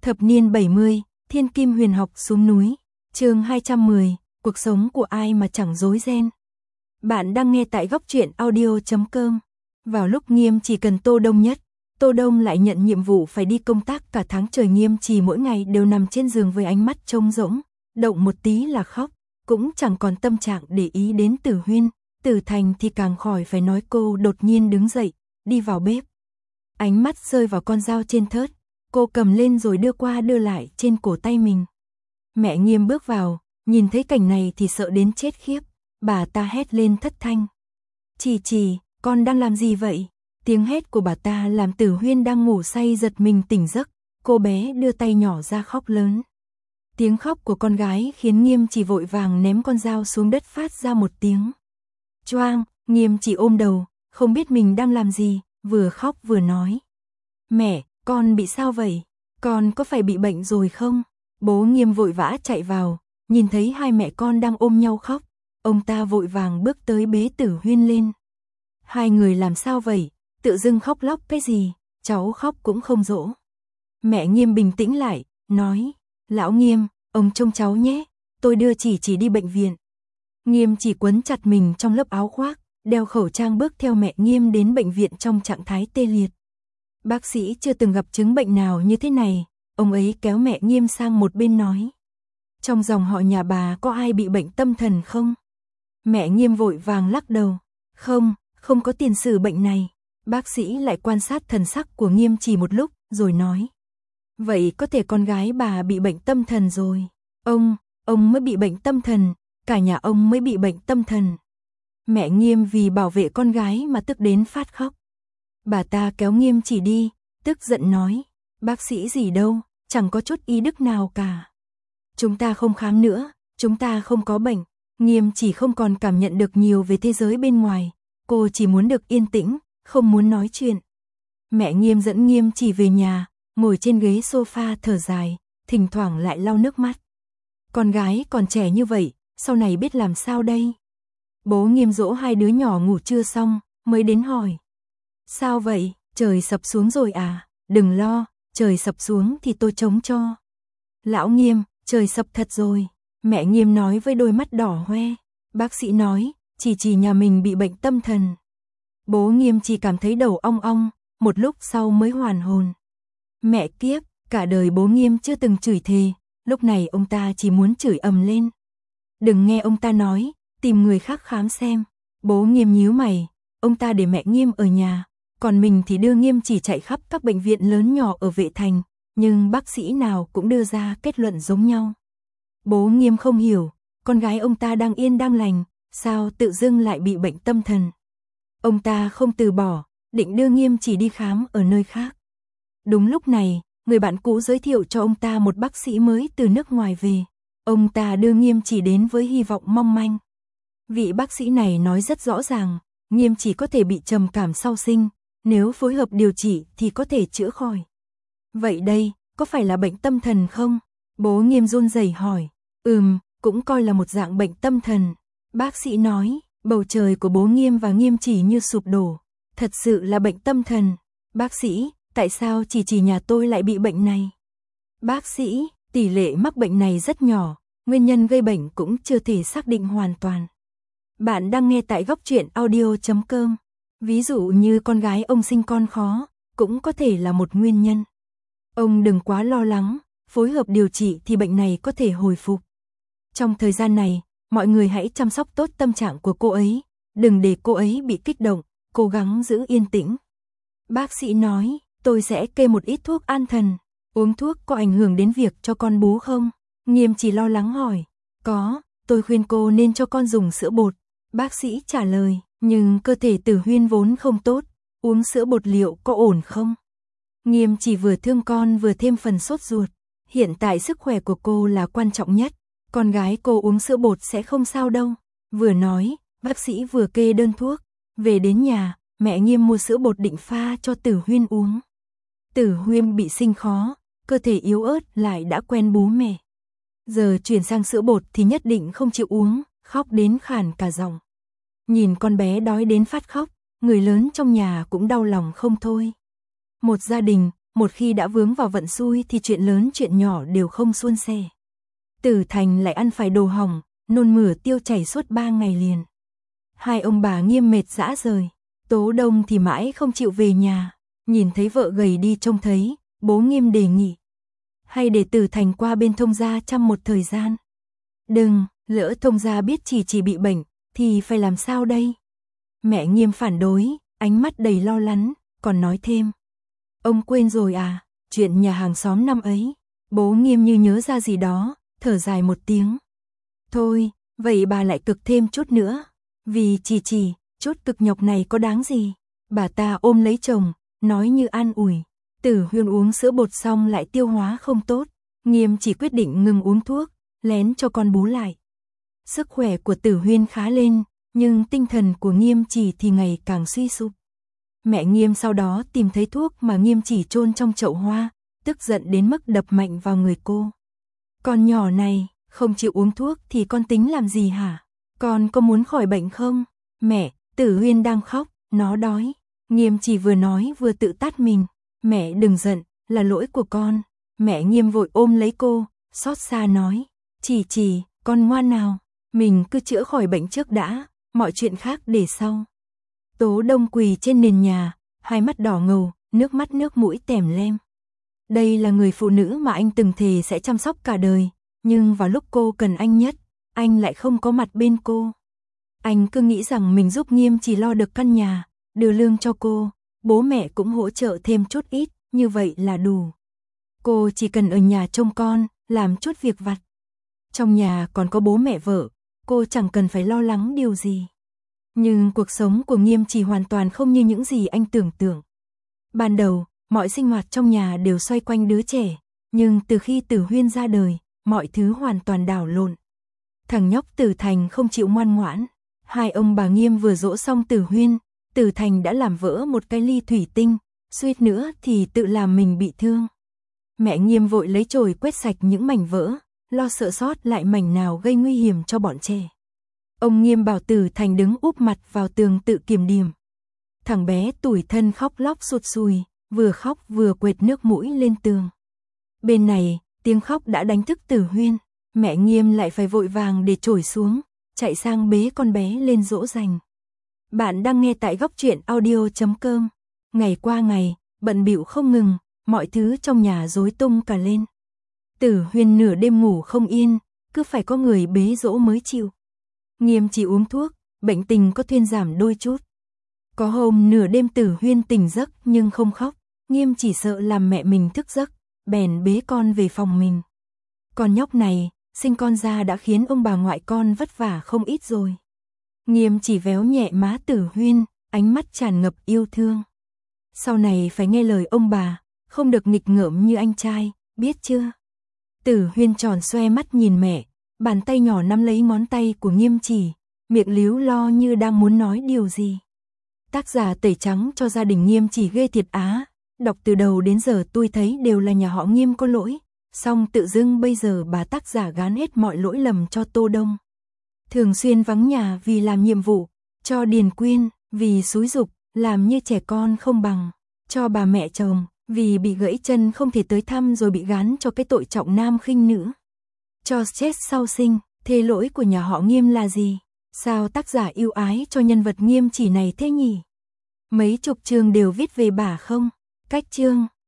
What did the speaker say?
Thập niên 70, Thiên Kim Huyền Học xuống núi. Chương 210, cuộc sống của ai mà chẳng rối ren. Bạn đang nghe tại góc truyện audio.com. Vào lúc Nghiêm chỉ cần Tô Đông nhất, Tô Đông lại nhận nhiệm vụ phải đi công tác cả tháng trời. Nghiêm chỉ mỗi ngày đều nằm trên giường với ánh mắt trống rỗng, động một tí là khóc, cũng chẳng còn tâm trạng để ý đến Tử Huyên. Tử Thành thì càng khỏi phải nói, cô đột nhiên đứng dậy, đi vào bếp. Ánh mắt rơi vào con dao trên thớt, cô cầm lên rồi đưa qua đưa lại trên cổ tay mình. Mẹ Nghiêm bước vào, nhìn thấy cảnh này thì sợ đến chết khiếp, bà ta hét lên thất thanh. Chỉ, con đang làm gì vậy? Tiếng hét của bà ta làm Tử Huyên đang ngủ say giật mình tỉnh giấc, cô bé đưa tay nhỏ ra khóc lớn. Tiếng khóc của con gái khiến Nghiêm chỉ vội vàng ném con dao xuống đất, phát ra một tiếng choang. Nghiêm chỉ ôm đầu, không biết mình đang làm gì, vừa khóc vừa nói. Mẹ, con bị sao vậy? Con có phải bị bệnh rồi không? Bố Nghiêm vội vã chạy vào, nhìn thấy hai mẹ con đang ôm nhau khóc. Ông ta vội vàng bước tới bế Tử Huyên lên. Hai người làm sao vậy? Tự dưng khóc lóc cái gì? Cháu khóc cũng không dỗ. Mẹ Nghiêm bình tĩnh lại, nói. Lão Nghiêm, ông trông cháu nhé, tôi đưa chỉ đi bệnh viện. Nghiêm chỉ quấn chặt mình trong lớp áo khoác, đeo khẩu trang bước theo mẹ Nghiêm đến bệnh viện trong trạng thái tê liệt. Bác sĩ chưa từng gặp chứng bệnh nào như thế này, ông ấy kéo mẹ Nghiêm sang một bên nói. Trong dòng họ nhà bà có ai bị bệnh tâm thần không? Mẹ Nghiêm vội vàng lắc đầu. Không có tiền sử bệnh này. Bác sĩ lại quan sát thần sắc của Nghiêm chỉ một lúc, rồi nói. Vậy có thể con gái bà bị bệnh tâm thần rồi. Ông mới bị bệnh tâm thần, cả nhà ông mới bị bệnh tâm thần. Mẹ Nghiêm vì bảo vệ con gái mà tức đến phát khóc. Bà ta kéo Nghiêm chỉ đi, tức giận nói. Bác sĩ gì đâu, chẳng có chút y đức nào cả. Chúng ta không khám nữa, chúng ta không có bệnh. Nghiêm chỉ không còn cảm nhận được nhiều về thế giới bên ngoài. Cô chỉ muốn được yên tĩnh, không muốn nói chuyện. Mẹ Nghiêm dẫn Nghiêm chỉ về nhà, ngồi trên ghế sofa thở dài, thỉnh thoảng lại lau nước mắt. Con gái còn trẻ như vậy, sau này biết làm sao đây? Bố Nghiêm dỗ hai đứa nhỏ ngủ trưa xong, mới đến hỏi. Sao vậy, trời sập xuống rồi à? Đừng lo, trời sập xuống thì tôi chống cho. Lão Nghiêm, trời sập thật rồi. Mẹ Nghiêm nói với đôi mắt đỏ hoe. Bác sĩ nói, chỉ nhà mình bị bệnh tâm thần. Bố Nghiêm chỉ cảm thấy đầu ong ong, một lúc sau mới hoàn hồn. Mẹ kiếp, cả đời bố Nghiêm chưa từng chửi thề, lúc này ông ta chỉ muốn chửi ầm lên. Đừng nghe ông ta nói, tìm người khác khám xem. Bố Nghiêm nhíu mày, ông ta để mẹ Nghiêm ở nhà, còn mình thì đưa Nghiêm chỉ chạy khắp các bệnh viện lớn nhỏ ở Vệ Thành, nhưng bác sĩ nào cũng đưa ra kết luận giống nhau. Bố Nghiêm không hiểu, con gái ông ta đang yên đang lành, sao tự dưng lại bị bệnh tâm thần. Ông ta không từ bỏ, định đưa Nghiêm chỉ đi khám ở nơi khác. Đúng lúc này, người bạn cũ giới thiệu cho ông ta một bác sĩ mới từ nước ngoài về. Ông ta đưa Nghiêm chỉ đến với hy vọng mong manh. Vị bác sĩ này nói rất rõ ràng, Nghiêm chỉ có thể bị trầm cảm sau sinh, nếu phối hợp điều trị thì có thể chữa khỏi. Vậy đây, có phải là bệnh tâm thần không? Bố Nghiêm run rẩy hỏi. Cũng coi là một dạng bệnh tâm thần. Bác sĩ nói, bầu trời của bố Nghiêm và Nghiêm chỉ như sụp đổ. Thật sự là bệnh tâm thần. Bác sĩ, tại sao chỉ nhà tôi lại bị bệnh này? Bác sĩ, tỷ lệ mắc bệnh này rất nhỏ, nguyên nhân gây bệnh cũng chưa thể xác định hoàn toàn. Bạn đang nghe tại góc truyện audio.com. Ví dụ như con gái ông sinh con khó, cũng có thể là một nguyên nhân. Ông đừng quá lo lắng, phối hợp điều trị thì bệnh này có thể hồi phục. Trong thời gian này, mọi người hãy chăm sóc tốt tâm trạng của cô ấy, đừng để cô ấy bị kích động, cố gắng giữ yên tĩnh. Bác sĩ nói, tôi sẽ kê một ít thuốc an thần, uống thuốc có ảnh hưởng đến việc cho con bú không? Nghiêm chỉ lo lắng hỏi, có, tôi khuyên cô nên cho con dùng sữa bột. Bác sĩ trả lời, nhưng cơ thể Tử Huyên vốn không tốt, uống sữa bột liệu có ổn không? Nghiêm chỉ vừa thương con vừa thêm phần sốt ruột, hiện tại sức khỏe của cô là quan trọng nhất, con gái cô uống sữa bột sẽ không sao đâu. Vừa nói, bác sĩ vừa kê đơn thuốc, về đến nhà, mẹ Nghiêm mua sữa bột định pha cho Tử Huyên uống. Tử Huyên bị sinh khó, cơ thể yếu ớt lại đã quen bú mẹ. Giờ chuyển sang sữa bột thì nhất định không chịu uống, khóc đến khản cả giọng. Nhìn con bé đói đến phát khóc, người lớn trong nhà cũng đau lòng không thôi. Một gia đình, một khi đã vướng vào vận xui thì chuyện lớn chuyện nhỏ đều không suôn sẻ. Tử Thành lại ăn phải đồ hỏng, nôn mửa tiêu chảy suốt 3 ngày liền. Hai ông bà Nghiêm mệt rã rời, Tố Đông thì mãi không chịu về nhà, nhìn thấy vợ gầy đi trông thấy, bố Nghiêm đề nghị. Hay để Tử Thành qua bên Thông gia chăm một thời gian. Đừng, lỡ Thông gia biết chỉ bị bệnh, thì phải làm sao đây? Mẹ Nghiêm phản đối, ánh mắt đầy lo lắng, còn nói thêm. Ông quên rồi à, chuyện nhà hàng xóm năm ấy. Bố Nghiêm như nhớ ra gì đó, thở dài một tiếng. Thôi, vậy bà lại cực thêm chút nữa. Vì chỉ, chút cực nhọc này có đáng gì. Bà ta ôm lấy chồng, nói như an ủi. Tử Huyên uống sữa bột xong lại tiêu hóa không tốt. Nghiêm chỉ quyết định ngừng uống thuốc, lén cho con bú lại. Sức khỏe của Tử Huyên khá lên, nhưng tinh thần của Nghiêm chỉ thì ngày càng suy sụp. Mẹ Nghiêm sau đó tìm thấy thuốc mà Nghiêm chỉ chôn trong chậu hoa, tức giận đến mức đập mạnh vào người cô. Con nhỏ này, không chịu uống thuốc thì con tính làm gì hả? Con có muốn khỏi bệnh không? Mẹ, Tử Huyên đang khóc, nó đói. Nghiêm chỉ vừa nói vừa tự tát mình. Mẹ đừng giận, là lỗi của con. Mẹ Nghiêm vội ôm lấy cô, xót xa nói. Chỉ, con ngoan nào, mình cứ chữa khỏi bệnh trước đã, mọi chuyện khác để sau. Tố Đông quỳ trên nền nhà, hai mắt đỏ ngầu, nước mắt nước mũi tèm lem. Đây là người phụ nữ mà anh từng thề sẽ chăm sóc cả đời, nhưng vào lúc cô cần anh nhất, anh lại không có mặt bên cô. Anh cứ nghĩ rằng mình giúp Nghiêm chỉ lo được căn nhà, đưa lương cho cô, bố mẹ cũng hỗ trợ thêm chút ít, như vậy là đủ. Cô chỉ cần ở nhà trông con, làm chút việc vặt. Trong nhà còn có bố mẹ vợ, cô chẳng cần phải lo lắng điều gì. Nhưng cuộc sống của Nghiêm chỉ hoàn toàn không như những gì anh tưởng tượng. Ban đầu, mọi sinh hoạt trong nhà đều xoay quanh đứa trẻ, nhưng từ khi Tử Huyên ra đời, mọi thứ hoàn toàn đảo lộn. Thằng nhóc Tử Thành không chịu ngoan ngoãn, hai ông bà Nghiêm vừa dỗ xong Tử Huyên, Tử Thành đã làm vỡ một cái ly thủy tinh, suýt nữa thì tự làm mình bị thương. Mẹ Nghiêm vội lấy chổi quét sạch những mảnh vỡ, lo sợ sót lại mảnh nào gây nguy hiểm cho bọn trẻ. Ông Nghiêm bảo Tử Thành đứng úp mặt vào tường tự kiểm điểm. Thằng bé tủi thân khóc lóc sụt sùi, vừa khóc vừa quệt nước mũi lên tường. Bên này, tiếng khóc đã đánh thức Tử Huyên, mẹ Nghiêm lại phải vội vàng để chổi xuống, chạy sang bế con bé lên dỗ dành. Bạn đang nghe tại Góc Truyện Audio.com. Ngày qua ngày, bận bịu không ngừng, mọi thứ trong nhà rối tung cả lên. Tử Huyên nửa đêm ngủ không yên, cứ phải có người bế dỗ mới chịu. Nghiêm chỉ uống thuốc, bệnh tình có thuyên giảm đôi chút. Có hôm nửa đêm Tử Huyên tỉnh giấc nhưng không khóc, Nghiêm chỉ sợ làm mẹ mình thức giấc, bèn bế con về phòng mình. Con nhóc này, sinh con ra đã khiến ông bà ngoại con vất vả không ít rồi. Nghiêm chỉ véo nhẹ má Tử Huyên, ánh mắt tràn ngập yêu thương. Sau này phải nghe lời ông bà, không được nghịch ngợm như anh trai, biết chưa? Tử Huyên tròn xoe mắt nhìn mẹ, bàn tay nhỏ nắm lấy ngón tay của Nghiêm chỉ, miệng líu lo như đang muốn nói điều gì. Tác giả tẩy trắng cho gia đình Nghiêm chỉ ghê thiệt á, đọc từ đầu đến giờ tôi thấy đều là nhà họ Nghiêm có lỗi, song tự dưng bây giờ bà tác giả gán hết mọi lỗi lầm cho Tô Đông. Thường xuyên vắng nhà vì làm nhiệm vụ, cho Điền Quyên vì xúi giục, làm như trẻ con không bằng, cho bà mẹ chồng vì bị gãy chân không thể tới thăm rồi bị gán cho cái tội trọng nam khinh nữ. Cho stress sau sinh, thế lỗi của nhà họ Nghiêm là gì? Sao tác giả yêu ái cho nhân vật Nghiêm chỉ này thế nhỉ? Mấy chục chương đều viết về bà không? Cách chương